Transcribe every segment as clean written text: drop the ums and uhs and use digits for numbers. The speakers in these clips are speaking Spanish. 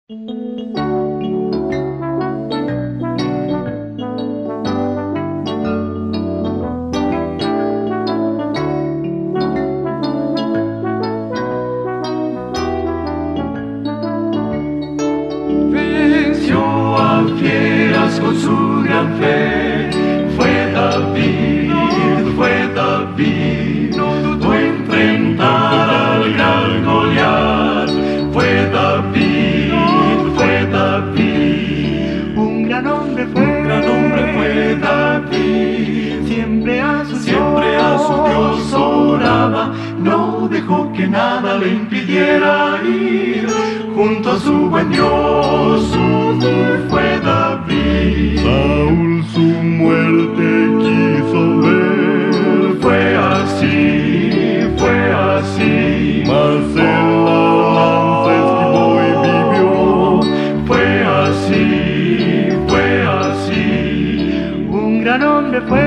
Venció a fieras con su gran fe, fue David, no dudó enfrentar al gran Goliat, fue David, un gran hombre fue David, siempre a su Dios oraba, no dejó que nada le impidiera ir junto a su buen Dios. Fue David. Saúl su muerte quiso ver, fue así, mas él la lanza esquivó y vivió. Fue así, un gran hombre fue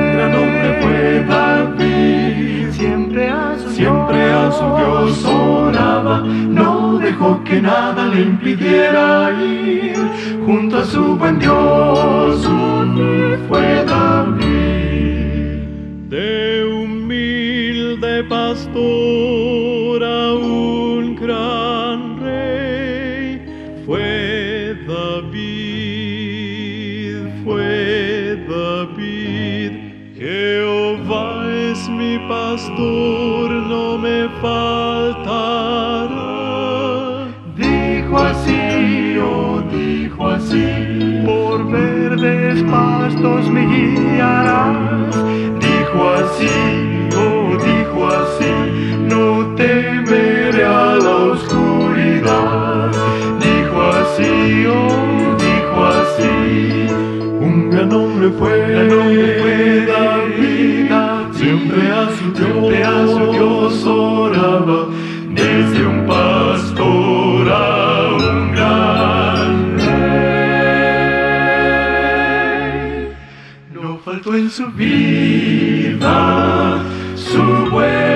David, siempre a su Dios oraba, no dejó que nada le impidiera ir junto a su buen Dios. Fue David. De humilde pastor a un gran rey, fue David. Jehová es mi pastor, no me faltará. Dijo así, por verdes pastos me guiarás. Dijo así, no temeré a la oscuridad. Dijo así, un gran hombre fue David, siempre a su Dios oraba, desde un pastor a un gran rey. No faltó en su vida su buen